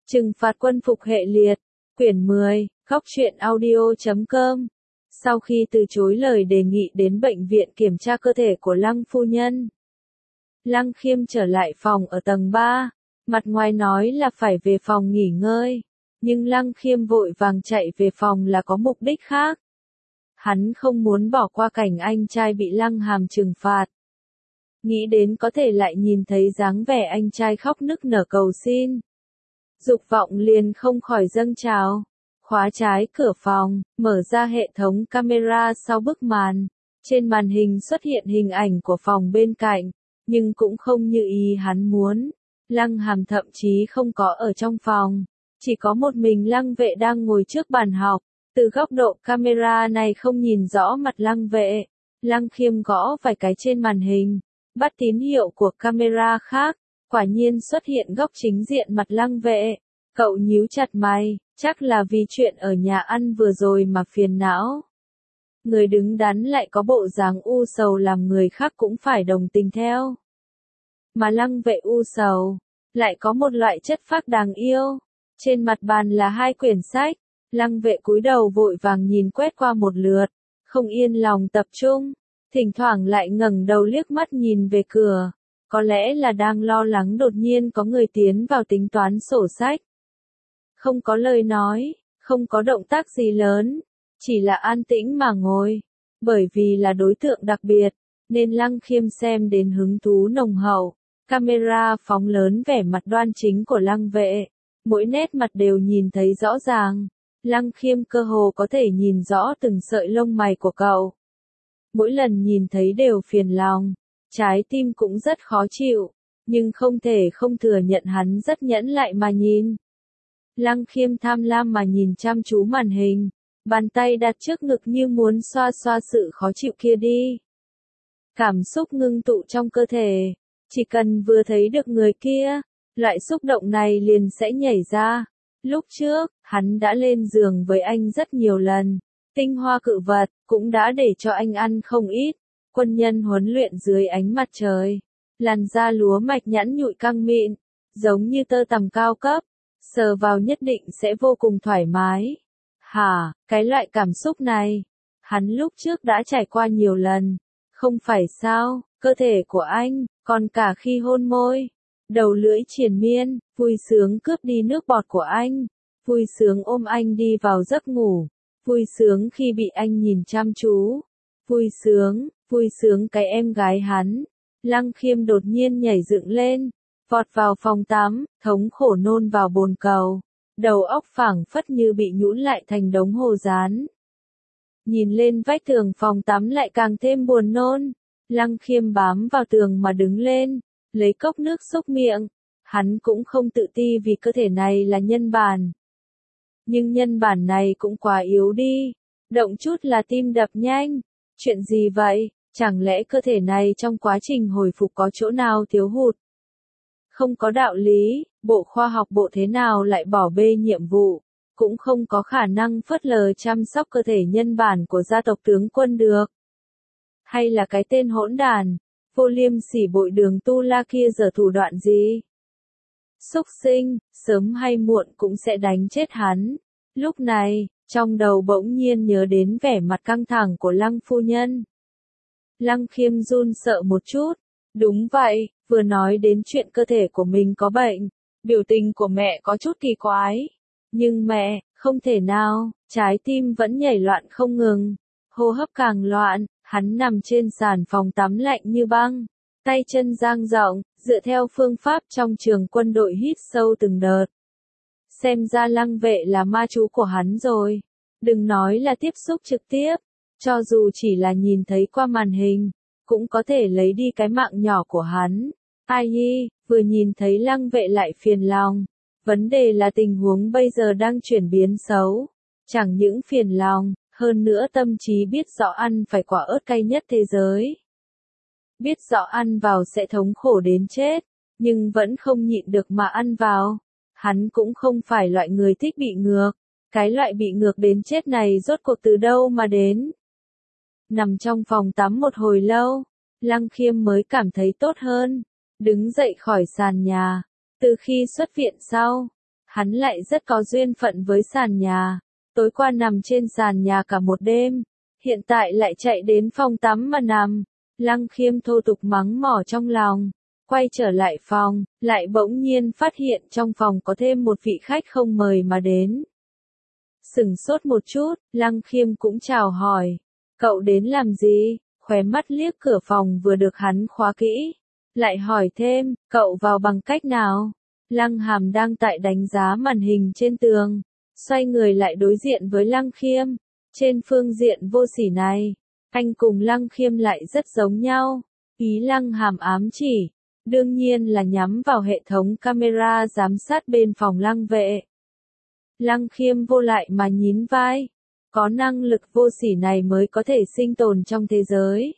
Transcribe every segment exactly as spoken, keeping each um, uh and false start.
Trừng phạt quân phục hệ liệt, quyển mười, góc truyện audio chấm com. Sau khi từ chối lời đề nghị đến bệnh viện kiểm tra cơ thể của Lăng phu nhân, Lăng Khiêm trở lại phòng ở tầng ba, mặt ngoài nói là phải về phòng nghỉ ngơi, nhưng Lăng Khiêm vội vàng chạy về phòng là có mục đích khác. Hắn không muốn bỏ qua cảnh anh trai bị Lăng Hàm trừng phạt. Nghĩ đến có thể lại nhìn thấy dáng vẻ anh trai khóc nức nở cầu xin, dục vọng liền không khỏi dâng trào. Khóa trái cửa phòng, mở ra hệ thống camera sau bức màn. Trên màn hình xuất hiện hình ảnh của phòng bên cạnh, nhưng cũng không như ý hắn muốn. Lăng Hàm thậm chí không có ở trong phòng, chỉ có một mình Lăng Vệ đang ngồi trước bàn học. Từ góc độ camera này không nhìn rõ mặt Lăng Vệ. Lăng Khiêm gõ vài cái trên màn hình, bắt tín hiệu của camera khác, quả nhiên xuất hiện góc chính diện mặt Lăng Vệ. Cậu nhíu chặt mày, chắc là vì chuyện ở nhà ăn vừa rồi mà phiền não. Người đứng đắn lại có bộ dáng u sầu làm người khác cũng phải đồng tình theo. Mà Lăng Vệ u sầu, lại có một loại chất phác đáng yêu. Trên mặt bàn là hai quyển sách, Lăng Vệ cúi đầu vội vàng nhìn quét qua một lượt, không yên lòng tập trung, thỉnh thoảng lại ngẩng đầu liếc mắt nhìn về cửa, có lẽ là đang lo lắng đột nhiên có người tiến vào tính toán sổ sách. Không có lời nói, không có động tác gì lớn, chỉ là an tĩnh mà ngồi. Bởi vì là đối tượng đặc biệt, nên Lăng Khiêm xem đến hứng thú nồng hậu. Camera phóng lớn vẻ mặt đoan chính của Lăng Vệ, mỗi nét mặt đều nhìn thấy rõ ràng. Lăng Khiêm cơ hồ có thể nhìn rõ từng sợi lông mày của cậu. Mỗi lần nhìn thấy đều phiền lòng, trái tim cũng rất khó chịu, nhưng không thể không thừa nhận hắn rất nhẫn lại mà nhìn. Lăng Khiêm tham lam mà nhìn chăm chú màn hình, bàn tay đặt trước ngực như muốn xoa xoa sự khó chịu kia đi. Cảm xúc ngưng tụ trong cơ thể, chỉ cần vừa thấy được người kia, loại xúc động này liền sẽ nhảy ra. Lúc trước, hắn đã lên giường với anh rất nhiều lần, tinh hoa cự vật, cũng đã để cho anh ăn không ít. Quân nhân huấn luyện dưới ánh mặt trời, làn da lúa mạch nhẵn nhụi căng mịn, giống như tơ tằm cao cấp. Sờ vào nhất định sẽ vô cùng thoải mái. Hả, cái loại cảm xúc này, hắn lúc trước đã trải qua nhiều lần. Không phải sao, cơ thể của anh, còn cả khi hôn môi, đầu lưỡi triền miên, vui sướng cướp đi nước bọt của anh, vui sướng ôm anh đi vào giấc ngủ, vui sướng khi bị anh nhìn chăm chú, vui sướng, vui sướng cái em gái hắn. Lăng Khiêm đột nhiên nhảy dựng lên, vọt vào phòng tắm, thống khổ nôn vào bồn cầu, đầu óc phảng phất như bị nhũn lại thành đống hồ dán. Nhìn lên vách tường phòng tắm lại càng thêm buồn nôn. Lăng Khiêm bám vào tường mà đứng lên, lấy cốc nước xúc miệng. Hắn cũng không tự ti vì cơ thể này là nhân bản. Nhưng nhân bản này cũng quá yếu đi, động chút là tim đập nhanh. Chuyện gì vậy, chẳng lẽ cơ thể này trong quá trình hồi phục có chỗ nào thiếu hụt? Không có đạo lý, bộ khoa học bộ thế nào lại bỏ bê nhiệm vụ, cũng không có khả năng phớt lờ chăm sóc cơ thể nhân bản của gia tộc tướng quân được. Hay là cái tên hỗn đàn, vô liêm sỉ bội đường tu la kia giở thủ đoạn gì? Xúc sinh, sớm hay muộn cũng sẽ đánh chết hắn. Lúc này, trong đầu bỗng nhiên nhớ đến vẻ mặt căng thẳng của Lăng phu nhân. Lăng Khiêm run sợ một chút. Đúng vậy, vừa nói đến chuyện cơ thể của mình có bệnh, biểu tình của mẹ có chút kỳ quái. Nhưng mẹ, không thể nào, trái tim vẫn nhảy loạn không ngừng, hô hấp càng loạn, hắn nằm trên sàn phòng tắm lạnh như băng, tay chân dang rộng, dựa theo phương pháp trong trường quân đội hít sâu từng đợt. Xem ra Lăng Vệ là ma chú của hắn rồi, đừng nói là tiếp xúc trực tiếp, cho dù chỉ là nhìn thấy qua màn hình, cũng có thể lấy đi cái mạng nhỏ của hắn. Ai hi, vừa nhìn thấy Lăng Vệ lại phiền lòng. Vấn đề là tình huống bây giờ đang chuyển biến xấu. Chẳng những phiền lòng, hơn nữa tâm trí biết rõ ăn phải quả ớt cay nhất thế giới. Biết rõ ăn vào sẽ thống khổ đến chết, nhưng vẫn không nhịn được mà ăn vào. Hắn cũng không phải loại người thích bị ngược. Cái loại bị ngược đến chết này rốt cuộc từ đâu mà đến. Nằm trong phòng tắm một hồi lâu, Lăng Khiêm mới cảm thấy tốt hơn. Đứng dậy khỏi sàn nhà. Từ khi xuất viện sau, Hắn lại rất có duyên phận với sàn nhà. Tối qua nằm trên sàn nhà cả một đêm, hiện tại lại chạy đến phòng tắm mà nằm. Lăng Khiêm thô tục mắng mỏ trong lòng, quay trở lại phòng, lại bỗng nhiên phát hiện trong phòng có thêm một vị khách không mời mà đến. Sửng sốt một chút, Lăng Khiêm cũng chào hỏi, cậu đến làm gì? Khóe mắt liếc cửa phòng vừa được hắn khóa kỹ, lại hỏi thêm, cậu vào bằng cách nào? Lăng Hàm đang tại đánh giá màn hình trên tường, xoay người lại đối diện với Lăng Khiêm. Trên phương diện vô sỉ này, anh cùng Lăng Khiêm lại rất giống nhau. Ý Lăng Hàm ám chỉ, đương nhiên là nhắm vào hệ thống camera giám sát bên phòng Lăng vệ. Lăng Khiêm vô lại mà nhún vai, có năng lực vô sỉ này mới có thể sinh tồn trong thế giới.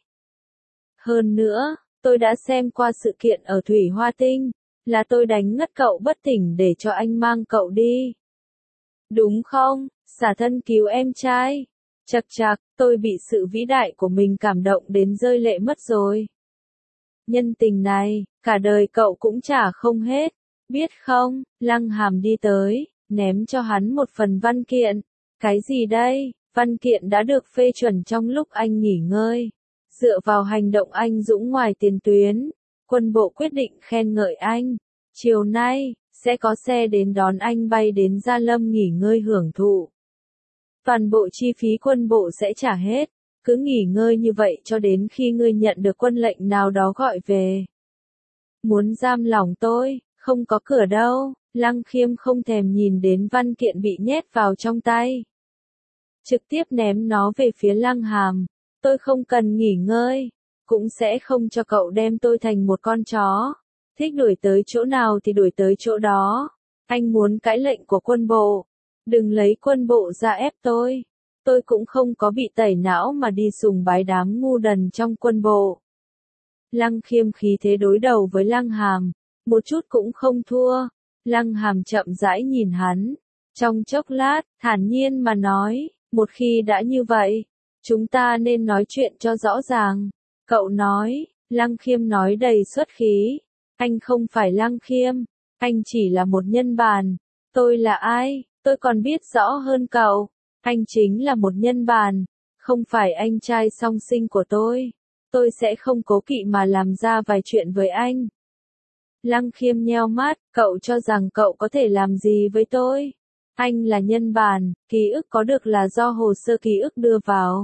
Hơn nữa, tôi đã xem qua sự kiện ở Thủy Hoa Tinh, là tôi đánh ngất cậu bất tỉnh để cho anh mang cậu đi. Đúng không, xả thân cứu em trai. Chậc chậc, tôi bị sự vĩ đại của mình cảm động đến rơi lệ mất rồi. Nhân tình này, cả đời cậu cũng trả không hết, biết không? Lăng Hàm đi tới, ném cho hắn một phần văn kiện. Cái gì đây? Văn kiện đã được phê chuẩn trong lúc anh nghỉ ngơi. Dựa vào hành động anh dũng ngoài tiền tuyến, quân bộ quyết định khen ngợi anh. Chiều nay, sẽ có xe đến đón anh bay đến Gia Lâm nghỉ ngơi hưởng thụ. Toàn bộ chi phí quân bộ sẽ trả hết, cứ nghỉ ngơi như vậy cho đến khi ngươi nhận được quân lệnh nào đó gọi về. Muốn giam lỏng tôi, không có cửa đâu. Lăng Khiêm không thèm nhìn đến văn kiện bị nhét vào trong tay, trực tiếp ném nó về phía Lăng Hàm. Tôi không cần nghỉ ngơi, cũng sẽ không cho cậu đem tôi thành một con chó. Thích đuổi tới chỗ nào thì đuổi tới chỗ đó. Anh muốn cãi lệnh của quân bộ, đừng lấy quân bộ ra ép tôi. Tôi cũng không có bị tẩy não mà đi sùng bái đám ngu đần trong quân bộ. Lăng Khiêm khí thế đối đầu với Lăng Hàm, một chút cũng không thua. Lăng Hàm chậm rãi nhìn hắn, trong chốc lát, thản nhiên mà nói, một khi đã như vậy, chúng ta nên nói chuyện cho rõ ràng. Cậu nói, Lăng Khiêm nói đầy xuất khí, anh không phải Lăng Khiêm, anh chỉ là một nhân bản. Tôi là ai, tôi còn biết rõ hơn cậu, anh chính là một nhân bản, không phải anh trai song sinh của tôi. Tôi sẽ không cố kỵ mà làm ra vài chuyện với anh. Lăng Khiêm nheo mắt, cậu cho rằng cậu có thể làm gì với tôi? Anh là nhân bản, ký ức có được là do hồ sơ ký ức đưa vào.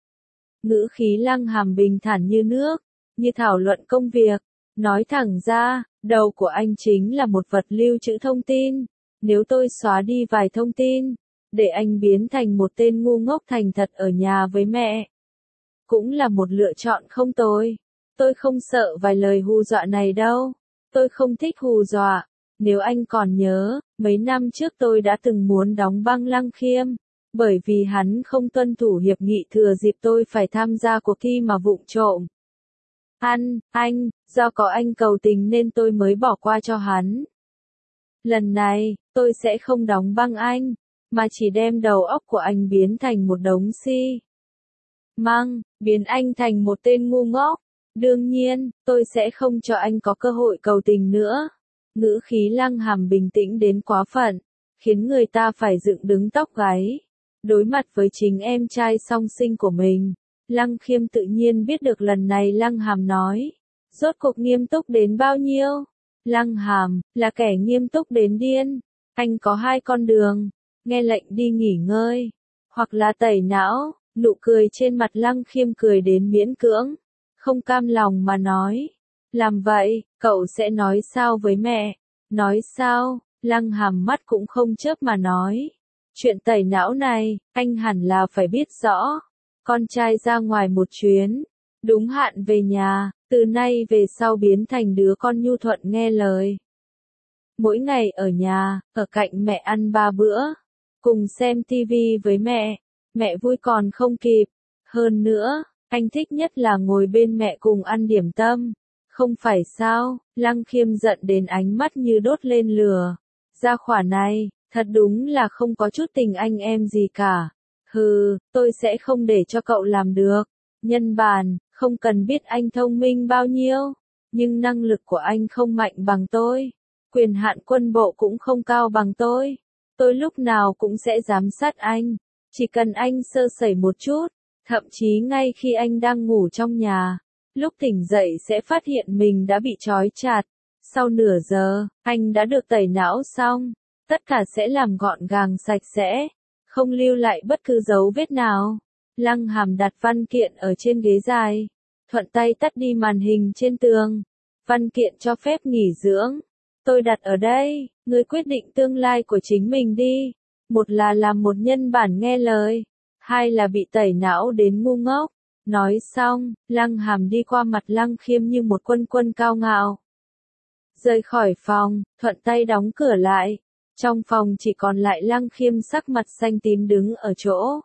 Ngữ khí Lăng Hàm bình thản như nước, như thảo luận công việc. Nói thẳng ra, đầu của anh chính là một vật lưu trữ thông tin. Nếu tôi xóa đi vài thông tin, để anh biến thành một tên ngu ngốc thành thật ở nhà với mẹ, cũng là một lựa chọn không tồi. Tôi không sợ vài lời hù dọa này đâu. Tôi không thích hù dọa. Nếu anh còn nhớ, mấy năm trước tôi đã từng muốn đóng băng Lăng Khiêm, bởi vì hắn không tuân thủ hiệp nghị thừa dịp tôi phải tham gia cuộc thi mà vụng trộm. Ăn, anh, do có anh cầu tình nên tôi mới bỏ qua cho hắn. Lần này, tôi sẽ không đóng băng anh, mà chỉ đem đầu óc của anh biến thành một đống xi măng, biến anh thành một tên ngu ngốc. Đương nhiên, tôi sẽ không cho anh có cơ hội cầu tình nữa. Ngữ khí Lăng Hàm bình tĩnh đến quá phận, khiến người ta phải dựng đứng tóc gáy. Đối mặt với chính em trai song sinh của mình, Lăng Khiêm tự nhiên biết được lần này Lăng Hàm nói, rốt cuộc nghiêm túc đến bao nhiêu. Lăng Hàm, là kẻ nghiêm túc đến điên. Anh có hai con đường, nghe lệnh đi nghỉ ngơi, hoặc là tẩy não. Nụ cười trên mặt Lăng Khiêm cười đến miễn cưỡng, không cam lòng mà nói. Làm vậy, cậu sẽ nói sao với mẹ? Nói sao? Lăng Hàm mắt cũng không chớp mà nói. Chuyện tẩy não này, anh hẳn là phải biết rõ. Con trai ra ngoài một chuyến, đúng hạn về nhà, từ nay về sau biến thành đứa con nhu thuận nghe lời. Mỗi ngày ở nhà, ở cạnh mẹ ăn ba bữa, cùng xem tivi với mẹ, mẹ vui còn không kịp. Hơn nữa, anh thích nhất là ngồi bên mẹ cùng ăn điểm tâm. Không phải sao? Lăng Khiêm giận đến ánh mắt như đốt lên lửa. Gia khỏa này, thật đúng là không có chút tình anh em gì cả. Hừ, tôi sẽ không để cho cậu làm được. Nhân bản, không cần biết anh thông minh bao nhiêu, nhưng năng lực của anh không mạnh bằng tôi. quyền hạn quân bộ cũng không cao bằng tôi. Tôi lúc nào cũng sẽ giám sát anh. Chỉ cần anh sơ sẩy một chút, thậm chí ngay khi anh đang ngủ trong nhà, lúc tỉnh dậy sẽ phát hiện mình đã bị trói chặt. Sau nửa giờ, anh đã được tẩy não xong. Tất cả sẽ làm gọn gàng sạch sẽ, không lưu lại bất cứ dấu vết nào. Lăng Hàm đặt văn kiện ở trên ghế dài, thuận tay tắt đi màn hình trên tường. Văn kiện cho phép nghỉ dưỡng. Tôi đặt ở đây, ngươi quyết định tương lai của chính mình đi. Một là làm một nhân bản nghe lời, hai là bị tẩy não đến ngu ngốc. Nói xong, Lăng Hàm đi qua mặt Lăng Khiêm như một quân quân cao ngạo. Rời khỏi phòng, thuận tay đóng cửa lại. Trong phòng chỉ còn lại Lăng Khiêm sắc mặt xanh tím đứng ở chỗ.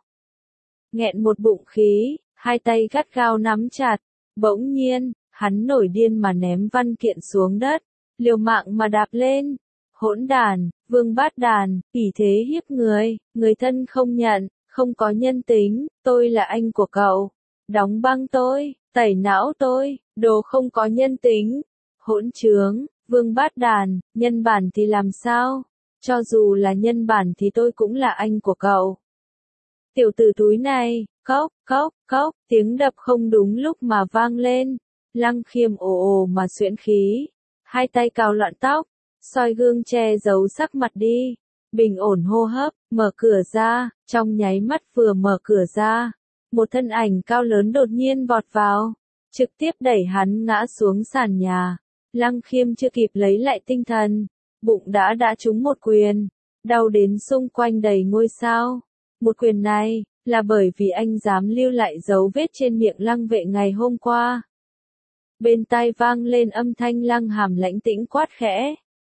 Nghẹn một bụng khí, hai tay gắt gao nắm chặt. Bỗng nhiên, hắn nổi điên mà ném văn kiện xuống đất, liều mạng mà đạp lên. Hỗn đàn, vương bát đàn, ỷ thế hiếp người, người thân không nhận, không có nhân tính, tôi là anh của cậu. Đóng băng tôi, tẩy não tôi, đồ không có nhân tính. Hỗn trướng, vương bát đàn, nhân bản thì làm sao? Cho dù là nhân bản thì tôi cũng là anh của cậu. Tiểu tử túi này, cốc, cốc, cốc, tiếng đập không đúng lúc mà vang lên. Lăng Khiêm ồ ồ mà xuyễn khí, hai tay cào loạn tóc, soi gương che giấu sắc mặt đi, bình ổn hô hấp, mở cửa ra, trong nháy mắt vừa mở cửa ra, một thân ảnh cao lớn đột nhiên vọt vào, trực tiếp đẩy hắn ngã xuống sàn nhà. Lăng Khiêm chưa kịp lấy lại tinh thần, bụng đã đã trúng một quyền, đau đến xung quanh đầy ngôi sao. Một quyền này, là bởi vì anh dám lưu lại dấu vết trên miệng Lăng Vệ ngày hôm qua. Bên tai vang lên âm thanh Lăng Hàm lãnh tĩnh quát khẽ.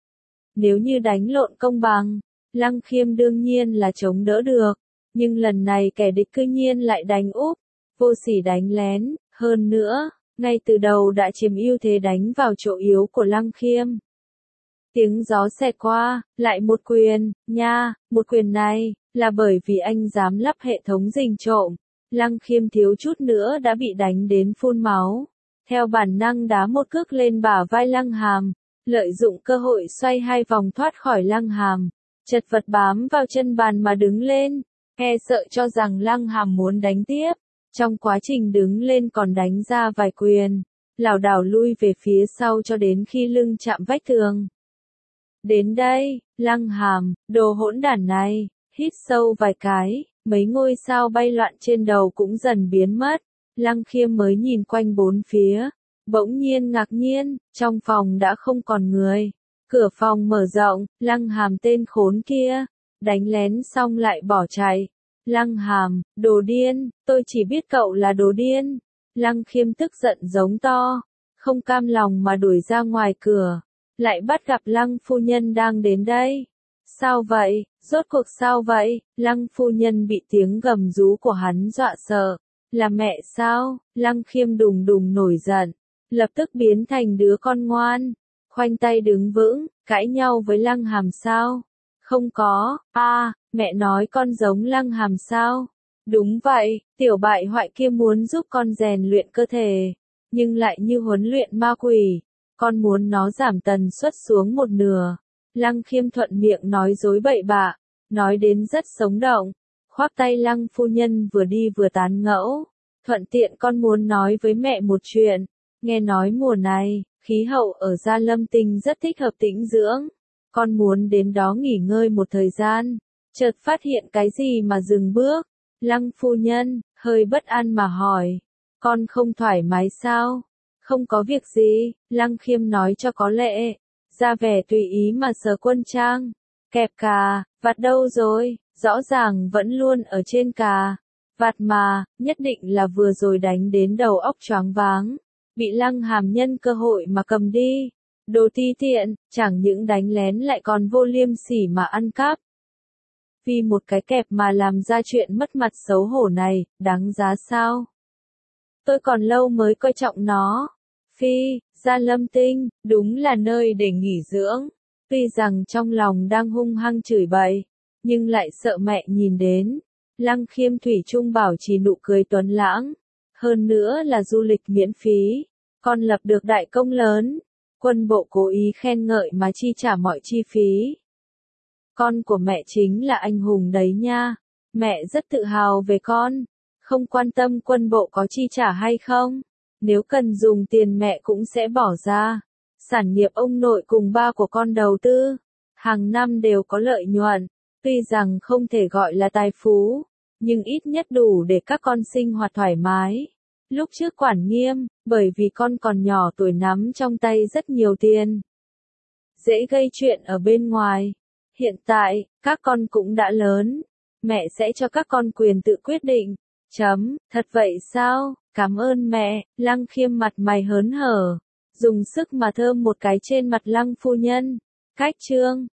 Nếu như đánh lộn công bằng, Lăng Khiêm đương nhiên là chống đỡ được, nhưng lần này kẻ địch cư nhiên lại đánh úp, vô sỉ đánh lén, hơn nữa, ngay từ đầu đã chiếm ưu thế đánh vào chỗ yếu của Lăng Khiêm. Tiếng gió xẹt qua, lại một quyền, nha, một quyền này, là bởi vì anh dám lắp hệ thống rình trộm. Lăng Khiêm thiếu chút nữa đã bị đánh đến phun máu. Theo bản năng đá một cước lên bả vai Lăng Hàm, lợi dụng cơ hội xoay hai vòng thoát khỏi Lăng Hàm, chật vật bám vào chân bàn mà đứng lên, e sợ cho rằng Lăng Hàm muốn đánh tiếp. Trong quá trình đứng lên còn đánh ra vài quyền, lảo đảo lui về phía sau cho đến khi lưng chạm vách tường. Đến đây, Lăng Hàm, đồ hỗn đản này, hít sâu vài cái, mấy ngôi sao bay loạn trên đầu cũng dần biến mất. Lăng Khiêm mới nhìn quanh bốn phía, bỗng nhiên ngạc nhiên, trong phòng đã không còn người. Cửa phòng mở rộng, Lăng Hàm tên khốn kia, đánh lén xong lại bỏ chạy. Lăng Hàm, đồ điên, tôi chỉ biết cậu là đồ điên. Lăng Khiêm tức giận giống to, không cam lòng mà đuổi ra ngoài cửa, lại bắt gặp Lăng phu nhân đang đến đây. Sao vậy, rốt cuộc sao vậy? Lăng phu nhân bị tiếng gầm rú của hắn dọa sợ. Là mẹ sao? Lăng Khiêm đùng đùng nổi giận, lập tức biến thành đứa con ngoan, khoanh tay đứng vững, cãi nhau với Lăng Hàm sao? Không có, a, à, mẹ nói con giống Lăng Hàm sao? Đúng vậy, tiểu bại hoại kia muốn giúp con rèn luyện cơ thể, nhưng lại như huấn luyện ma quỷ, con muốn nó giảm tần suất xuống một nửa. Lăng Khiêm thuận miệng nói dối bậy bạ, nói đến rất sống động. Khoác tay Lăng phu nhân vừa đi vừa tán ngẫu, thuận tiện con muốn nói với mẹ một chuyện, nghe nói mùa này, khí hậu ở Gia Lâm Tinh rất thích hợp tĩnh dưỡng, con muốn đến đó nghỉ ngơi một thời gian, chợt phát hiện cái gì mà dừng bước. Lăng phu nhân, hơi bất an mà hỏi, con không thoải mái sao? Không có việc gì, Lăng Khiêm nói cho có lệ, ra vẻ tùy ý mà sờ quân trang, kẹp cà, vạt đâu rồi? Rõ ràng vẫn luôn ở trên cà vạt mà, nhất định là vừa rồi đánh đến đầu óc choáng váng, bị Lăng Hàm nhân cơ hội mà cầm đi. Đồ ti tiện, chẳng những đánh lén lại còn vô liêm sỉ mà ăn cắp. Vì một cái kẹp mà làm ra chuyện mất mặt xấu hổ này, đáng giá sao? Tôi còn lâu mới coi trọng nó. Phi, Gia Lâm Tinh, đúng là nơi để nghỉ dưỡng. Tuy rằng trong lòng đang hung hăng chửi bậy, nhưng lại sợ mẹ nhìn đến. Lăng Khiêm thủy chung bảo trì nụ cười tuấn lãng. Hơn nữa là du lịch miễn phí. Con lập được đại công lớn. quân bộ cố ý khen ngợi mà chi trả mọi chi phí. Con của mẹ chính là anh hùng đấy nha. Mẹ rất tự hào về con. Không quan tâm quân bộ có chi trả hay không. Nếu cần dùng tiền mẹ cũng sẽ bỏ ra. Sản nghiệp ông nội cùng ba của con đầu tư. Hàng năm đều có lợi nhuận. Tuy rằng không thể gọi là tài phú. Nhưng ít nhất đủ để các con sinh hoạt thoải mái. Lúc trước quản nghiêm, bởi vì con còn nhỏ tuổi nắm trong tay rất nhiều tiền. Dễ gây chuyện ở bên ngoài. Hiện tại, các con cũng đã lớn. Mẹ sẽ cho các con quyền tự quyết định. Chấm, thật vậy sao? Cảm ơn mẹ. Lăng Khiêm mặt mày hớn hở. Dùng sức mà thơm một cái trên mặt Lăng phu nhân. Cách chương.